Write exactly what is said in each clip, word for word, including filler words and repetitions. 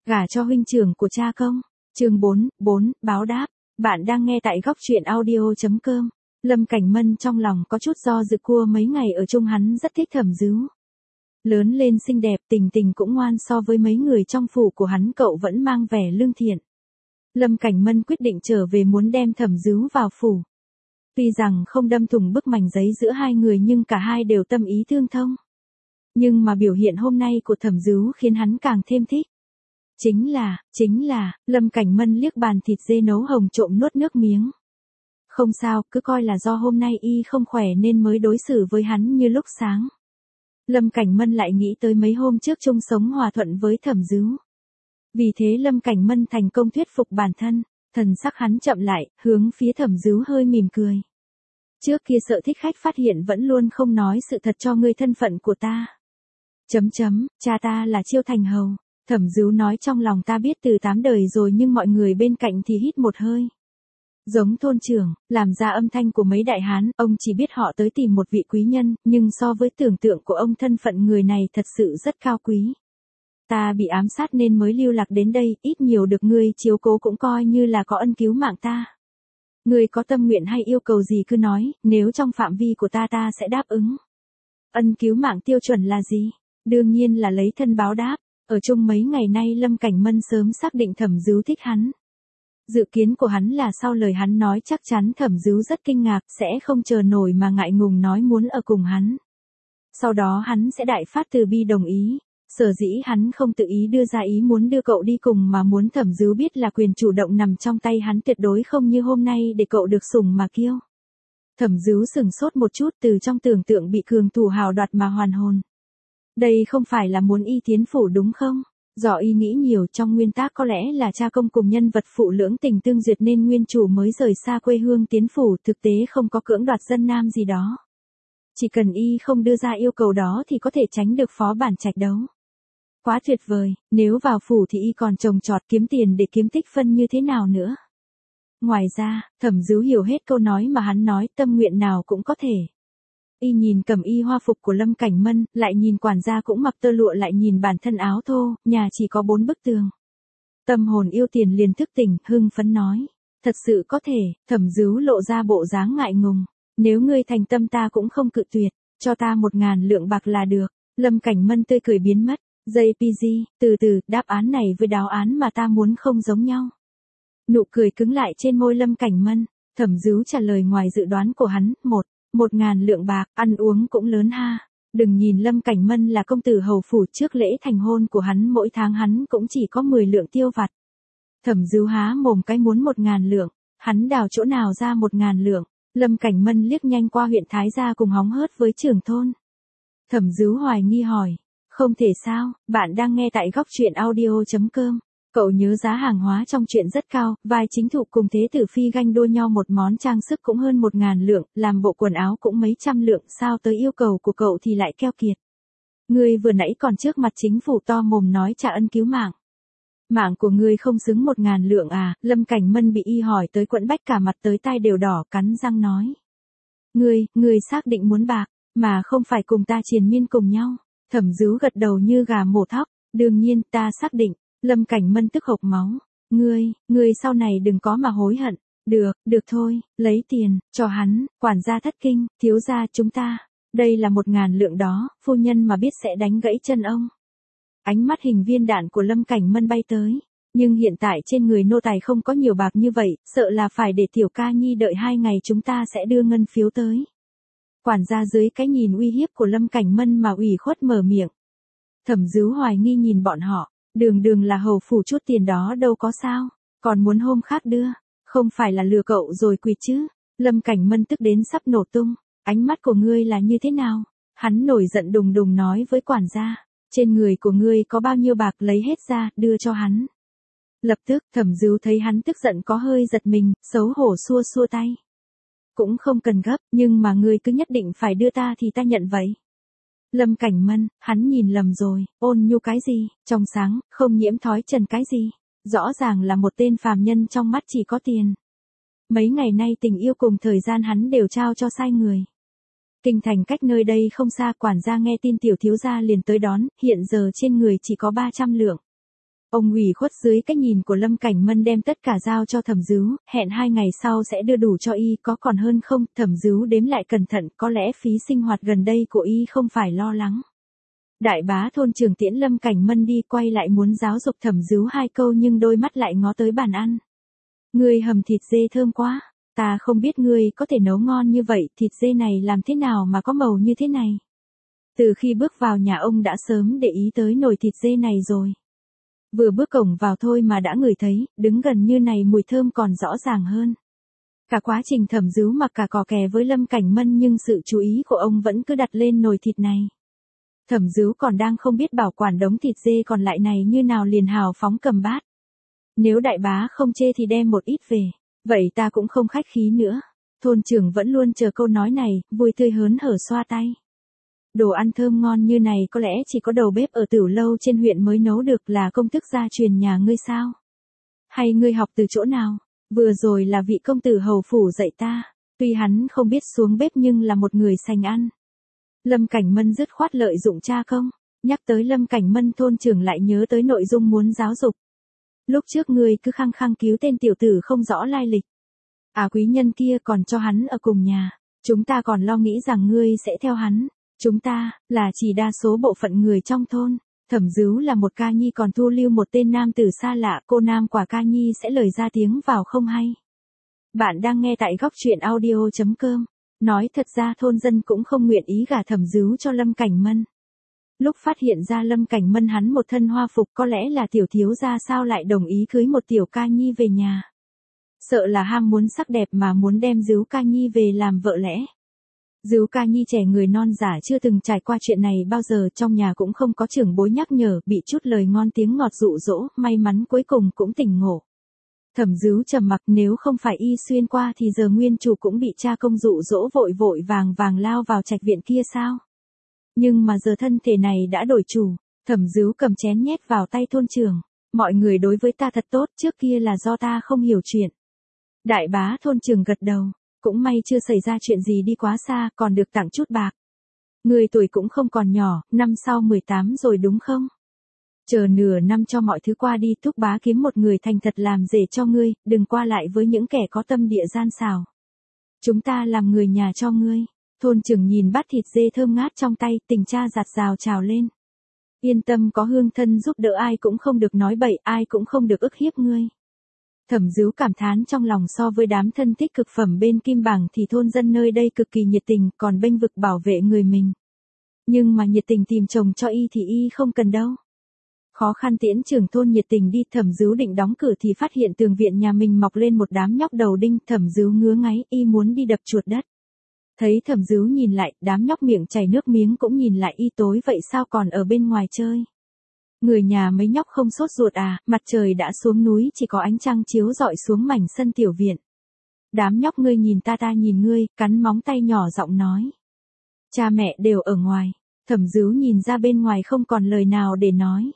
Gả cho huynh trưởng của cha công. Chương bốn, bốn, báo đáp. Bạn đang nghe tại góc truyện audio chấm com. Lâm Cảnh Mân trong lòng có chút do dự, cua mấy ngày ở chung hắn rất thích Thẩm Dứu. Lớn lên xinh đẹp, Tình Tình cũng ngoan, so với mấy người trong phủ của hắn cậu vẫn mang vẻ lương thiện. Lâm Cảnh Mân quyết định trở về, muốn đem Thẩm Dứu vào phủ. Tuy rằng không đâm thủng bức mảnh giấy giữa hai người nhưng cả hai đều tâm ý tương thông. Nhưng mà biểu hiện hôm nay của Thẩm Dứu khiến hắn càng thêm thích. Chính là, chính là, Lâm Cảnh Mân liếc bàn thịt dê nấu hồng trộm nuốt nước miếng. Không sao, cứ coi là do hôm nay y không khỏe nên mới đối xử với hắn như lúc sáng. Lâm Cảnh Mân lại nghĩ tới mấy hôm trước chung sống hòa thuận với Thẩm Dứu. Vì thế Lâm Cảnh Mân thành công thuyết phục bản thân, thần sắc hắn chậm lại, hướng phía Thẩm Dứu hơi mỉm cười. Trước kia sợ thích khách phát hiện vẫn luôn không nói sự thật cho ngươi thân phận của ta. Chấm chấm, cha ta là Chiêu Thành Hầu. Thẩm Dứu nói trong lòng ta biết từ tám đời rồi, nhưng mọi người bên cạnh thì hít một hơi. Giống thôn trưởng, làm ra âm thanh của mấy đại hán, ông chỉ biết họ tới tìm một vị quý nhân, nhưng so với tưởng tượng của ông thân phận người này thật sự rất cao quý. Ta bị ám sát nên mới lưu lạc đến đây, ít nhiều được ngươi chiếu cố cũng coi như là có ân cứu mạng ta. Ngươi có tâm nguyện hay yêu cầu gì cứ nói, nếu trong phạm vi của ta ta sẽ đáp ứng. Ân cứu mạng tiêu chuẩn là gì? Đương nhiên là lấy thân báo đáp. Ở chung mấy ngày nay Lâm Cảnh Mân sớm xác định Thẩm Dứu thích hắn. Dự kiến của hắn là sau lời hắn nói chắc chắn Thẩm Dứu rất kinh ngạc, sẽ không chờ nổi mà ngại ngùng nói muốn ở cùng hắn. Sau đó hắn sẽ đại phát từ bi đồng ý. Sở dĩ hắn không tự ý đưa ra ý muốn đưa cậu đi cùng mà muốn Thẩm Dứu biết là quyền chủ động nằm trong tay hắn, tuyệt đối không như hôm nay để cậu được sủng mà kiêu. Thẩm Dứu sừng sốt một chút, từ trong tưởng tượng bị cường thủ hào đoạt mà hoàn hồn. Đây không phải là muốn y tiến phủ đúng không? Do y nghĩ nhiều, trong nguyên tắc có lẽ là cha công cùng nhân vật phụ lưỡng tình tương duyệt nên nguyên chủ mới rời xa quê hương tiến phủ, thực tế không có cưỡng đoạt dân nam gì đó. Chỉ cần y không đưa ra yêu cầu đó thì có thể tránh được phó bản trạch đấu. Quá tuyệt vời, nếu vào phủ thì y còn trồng trọt kiếm tiền để kiếm tích phân như thế nào nữa. Ngoài ra, Thẩm Dứu hiểu hết câu nói mà hắn nói, tâm nguyện nào cũng có thể. Y nhìn cầm y hoa phục của Lâm Cảnh Mân, lại nhìn quản gia cũng mặc tơ lụa, lại nhìn bản thân áo thô, nhà chỉ có bốn bức tường. Tâm hồn yêu tiền liền thức tỉnh, hưng phấn nói. Thật sự có thể. Thẩm Dứu lộ ra bộ dáng ngại ngùng. Nếu ngươi thành tâm ta cũng không cự tuyệt, cho ta một ngàn lượng bạc là được. Lâm Cảnh Mân tươi cười biến mất. gi pê giê, từ từ, đáp án này với đáp án mà ta muốn không giống nhau. Nụ cười cứng lại trên môi Lâm Cảnh Mân. Thẩm Dứu trả lời ngoài dự đoán của hắn. Một. Một ngàn lượng bạc, ăn uống cũng lớn ha. Đừng nhìn Lâm Cảnh Mân là công tử hầu phủ, trước lễ thành hôn của hắn mỗi tháng hắn cũng chỉ có mười lượng tiêu vặt. Thẩm Dứu há mồm cái muốn một ngàn lượng, hắn đào chỗ nào ra một ngàn lượng. Lâm Cảnh Mân liếc nhanh qua huyện Thái Gia cùng hóng hớt với trưởng thôn. Thẩm Dứu hoài nghi hỏi, không thể sao, bạn đang nghe tại góc truyện audio chấm com. Cậu nhớ giá hàng hóa trong truyện rất cao, vai chính thụ cùng thế tử phi ganh đua nhau một món trang sức cũng hơn một ngàn lượng, làm bộ quần áo cũng mấy trăm lượng, sao tới yêu cầu của cậu thì lại keo kiệt. Ngươi vừa nãy còn trước mặt chính phủ to mồm nói trả ân cứu mạng. Mạng của ngươi không xứng một ngàn lượng à? Lâm Cảnh Mân bị y hỏi tới quẫn bách, cả mặt tới tai đều đỏ, cắn răng nói. Ngươi, ngươi xác định muốn bạc, mà không phải cùng ta triền miên cùng nhau. Thẩm Dứu gật đầu như gà mổ thóc, đương nhiên ta xác định. Lâm Cảnh Mân tức hộc máu. Ngươi, ngươi sau này đừng có mà hối hận. Được, được thôi, lấy tiền, cho hắn, quản gia thất kinh, thiếu gia chúng ta. Đây là một ngàn lượng đó, phu nhân mà biết sẽ đánh gãy chân ông. Ánh mắt hình viên đạn của Lâm Cảnh Mân bay tới. Nhưng hiện tại trên người nô tài không có nhiều bạc như vậy, sợ là phải để tiểu ca nhi đợi hai ngày chúng ta sẽ đưa ngân phiếu tới. Quản gia dưới cái nhìn uy hiếp của Lâm Cảnh Mân mà ủy khuất mở miệng. Thẩm Dứu hoài nghi nhìn bọn họ. Đường đường là hầu phủ, chút tiền đó đâu có sao, còn muốn hôm khác đưa, không phải là lừa cậu rồi quỵt chứ. Lâm Cảnh Mân tức đến sắp nổ tung, ánh mắt của ngươi là như thế nào? Hắn nổi giận đùng đùng nói với quản gia, trên người của ngươi có bao nhiêu bạc lấy hết ra, đưa cho hắn. Lập tức Thẩm Dứu thấy hắn tức giận có hơi giật mình, xấu hổ xua xua tay. Cũng không cần gấp, nhưng mà ngươi cứ nhất định phải đưa ta thì ta nhận vậy. Lâm Cảnh Mân, hắn nhìn lầm rồi, ôn nhu cái gì, trong sáng, không nhiễm thói trần cái gì, rõ ràng là một tên phàm nhân trong mắt chỉ có tiền. Mấy ngày nay tình yêu cùng thời gian hắn đều trao cho sai người. Kinh thành cách nơi đây không xa, quản gia nghe tin tiểu thiếu gia liền tới đón, hiện giờ trên người chỉ có ba trăm lượng. Ông ủy khuất dưới cái nhìn của Lâm Cảnh Mân đem tất cả giao cho Thẩm Dứu, hẹn hai ngày sau sẽ đưa đủ cho y, có còn hơn không? Thẩm Dứu đếm lại cẩn thận, có lẽ phí sinh hoạt gần đây của y không phải lo lắng. Đại bá thôn trưởng tiễn Lâm Cảnh Mân đi, quay lại muốn giáo dục Thẩm Dứu hai câu nhưng đôi mắt lại ngó tới bàn ăn. Ngươi hầm thịt dê thơm quá, ta không biết ngươi có thể nấu ngon như vậy, thịt dê này làm thế nào mà có màu như thế này. Từ khi bước vào nhà ông đã sớm để ý tới nồi thịt dê này rồi. Vừa bước cổng vào thôi mà đã ngửi thấy, đứng gần như này mùi thơm còn rõ ràng hơn. Cả quá trình Thẩm Dứu mặc cả cò kè với Lâm Cảnh Mân nhưng sự chú ý của ông vẫn cứ đặt lên nồi thịt này. Thẩm Dứu còn đang không biết bảo quản đống thịt dê còn lại này như nào liền hào phóng cầm bát. Nếu đại bá không chê thì đem một ít về, vậy ta cũng không khách khí nữa. Thôn trưởng vẫn luôn chờ câu nói này, vui tươi hớn hở xoa tay. Đồ ăn thơm ngon như này có lẽ chỉ có đầu bếp ở Tửu Lâu trên huyện mới nấu được, là công thức gia truyền nhà ngươi sao? Hay ngươi học từ chỗ nào? Vừa rồi là vị công tử hầu phủ dạy ta, tuy hắn không biết xuống bếp nhưng là một người sành ăn. Lâm Cảnh Mân dứt khoát lợi dụng cha công, nhắc tới Lâm Cảnh Mân thôn trưởng lại nhớ tới nội dung muốn giáo dục. Lúc trước ngươi cứ khăng khăng cứu tên tiểu tử không rõ lai lịch. À quý nhân kia còn cho hắn ở cùng nhà, chúng ta còn lo nghĩ rằng ngươi sẽ theo hắn. Chúng ta, là chỉ đa số bộ phận người trong thôn. Thẩm Dứu là một ca nhi còn thu lưu một tên nam tử xa lạ, cô nam quả ca nhi sẽ lời ra tiếng vào không hay. Bạn đang nghe tại góc truyện audio chấm com. Nói thật ra thôn dân cũng không nguyện ý gả Thẩm Dứu cho Lâm Cảnh Mân. Lúc phát hiện ra Lâm Cảnh Mân hắn một thân hoa phục, có lẽ là tiểu thiếu gia sao lại đồng ý cưới một tiểu ca nhi về nhà. Sợ là ham muốn sắc đẹp mà muốn đem Dứu ca nhi về làm vợ lẽ. Dứu ca nhi trẻ người non giả chưa từng trải qua chuyện này bao giờ, trong nhà cũng không có trưởng bối nhắc nhở, bị chút lời ngon tiếng ngọt dụ dỗ, may mắn cuối cùng cũng tỉnh ngộ. Thẩm Dứu trầm mặc, nếu không phải y xuyên qua thì giờ nguyên chủ cũng bị cha công dụ dỗ vội vội vàng vàng lao vào trạch viện kia sao. Nhưng mà giờ thân thể này đã đổi chủ, Thẩm Dứu cầm chén nhét vào tay thôn trưởng. Mọi người đối với ta thật tốt, trước kia là do ta không hiểu chuyện. Đại bá thôn trưởng gật đầu. Cũng may chưa xảy ra chuyện gì đi quá xa, còn được tặng chút bạc. Người tuổi cũng không còn nhỏ, năm sau mười tám rồi đúng không? Chờ nửa năm cho mọi thứ qua đi, thúc bá kiếm một người thành thật làm rể cho ngươi, đừng qua lại với những kẻ có tâm địa gian xảo. Chúng ta làm người nhà cho ngươi. Thôn trưởng nhìn bát thịt dê thơm ngát trong tay, tình cha giạt rào trào lên. Yên tâm, có hương thân giúp đỡ ai cũng không được nói bậy, ai cũng không được ức hiếp ngươi. Thẩm Dứu cảm thán trong lòng, so với đám thân thích cực phẩm bên Kim Bảng thì thôn dân nơi đây cực kỳ nhiệt tình, còn bênh vực bảo vệ người mình. Nhưng mà nhiệt tình tìm chồng cho y thì y không cần đâu. Khó khăn tiễn trưởng thôn nhiệt tình đi, Thẩm Dứu định đóng cửa thì phát hiện tường viện nhà mình mọc lên một đám nhóc đầu đinh, Thẩm Dứu ngứa ngáy, y muốn đi đập chuột đất. Thấy Thẩm Dứu nhìn lại, đám nhóc miệng chảy nước miếng cũng nhìn lại y, tối vậy sao còn ở bên ngoài chơi. Người nhà mấy nhóc không sốt ruột à, mặt trời đã xuống núi, chỉ có ánh trăng chiếu rọi xuống mảnh sân tiểu viện. Đám nhóc ngươi nhìn ta ta nhìn ngươi, cắn móng tay nhỏ giọng nói. Cha mẹ đều ở ngoài. Thẩm Dứu nhìn ra bên ngoài không còn lời nào để nói.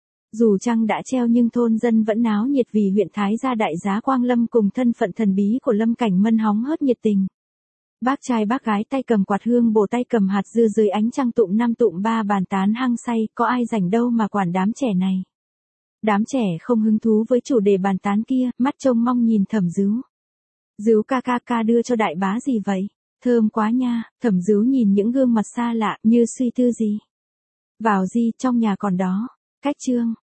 Dù trăng đã treo nhưng thôn dân vẫn náo nhiệt vì huyện Thái gia đại giá Quang Lâm cùng thân phận thần bí của Lâm Cảnh Mân hóng hớt nhiệt tình. Bác trai bác gái tay cầm quạt hương bồ tay cầm hạt dưa dưới ánh trăng tụm năm tụm ba bàn tán hăng say, có ai rảnh đâu mà quản đám trẻ này. Đám trẻ không hứng thú với chủ đề bàn tán kia, mắt trông mong nhìn Thẩm Dứu. Dứu ca ca ca đưa cho đại bá gì vậy? Thơm quá nha. Thẩm Dứu nhìn những gương mặt xa lạ như suy tư gì. Vào gì, trong nhà còn đó. Cách chương.